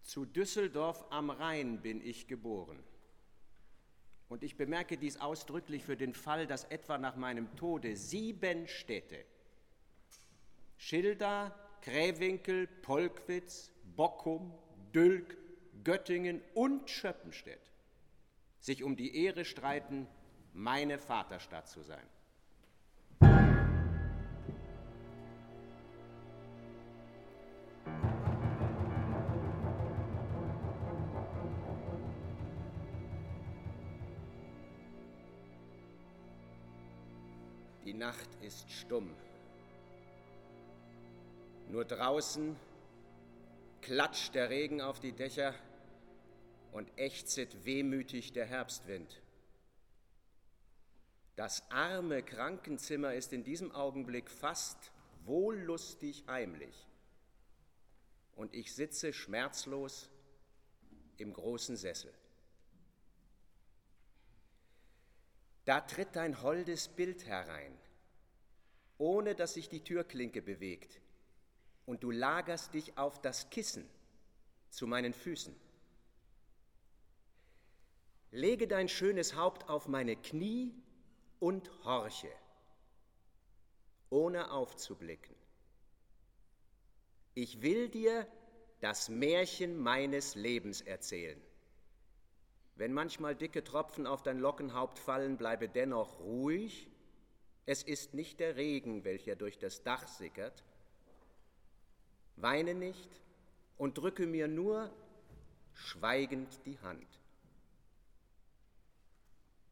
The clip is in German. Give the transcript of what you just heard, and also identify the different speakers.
Speaker 1: Zu Düsseldorf am Rhein bin ich geboren. Und ich bemerke dies ausdrücklich für den Fall, dass etwa nach meinem Tode 7 Städte, Schilda, Krähwinkel, Polkwitz, Bockum, Dülk, Göttingen und Schöppenstedt, sich um die Ehre streiten, meine Vaterstadt zu sein. Die Nacht ist stumm. Nur draußen klatscht der Regen auf die Dächer und ächzet wehmütig der Herbstwind. Das arme Krankenzimmer ist in diesem Augenblick fast wohllustig heimlich. Und ich sitze schmerzlos im großen Sessel. Da tritt dein holdes Bild herein, ohne dass sich die Türklinke bewegt, und du lagerst dich auf das Kissen zu meinen Füßen. Lege dein schönes Haupt auf meine Knie und horche, ohne aufzublicken. Ich will dir das Märchen meines Lebens erzählen. Wenn manchmal dicke Tropfen auf dein Lockenhaupt fallen, bleibe dennoch ruhig. Es ist nicht der Regen, welcher durch das Dach sickert. Weine nicht und drücke mir nur schweigend die Hand.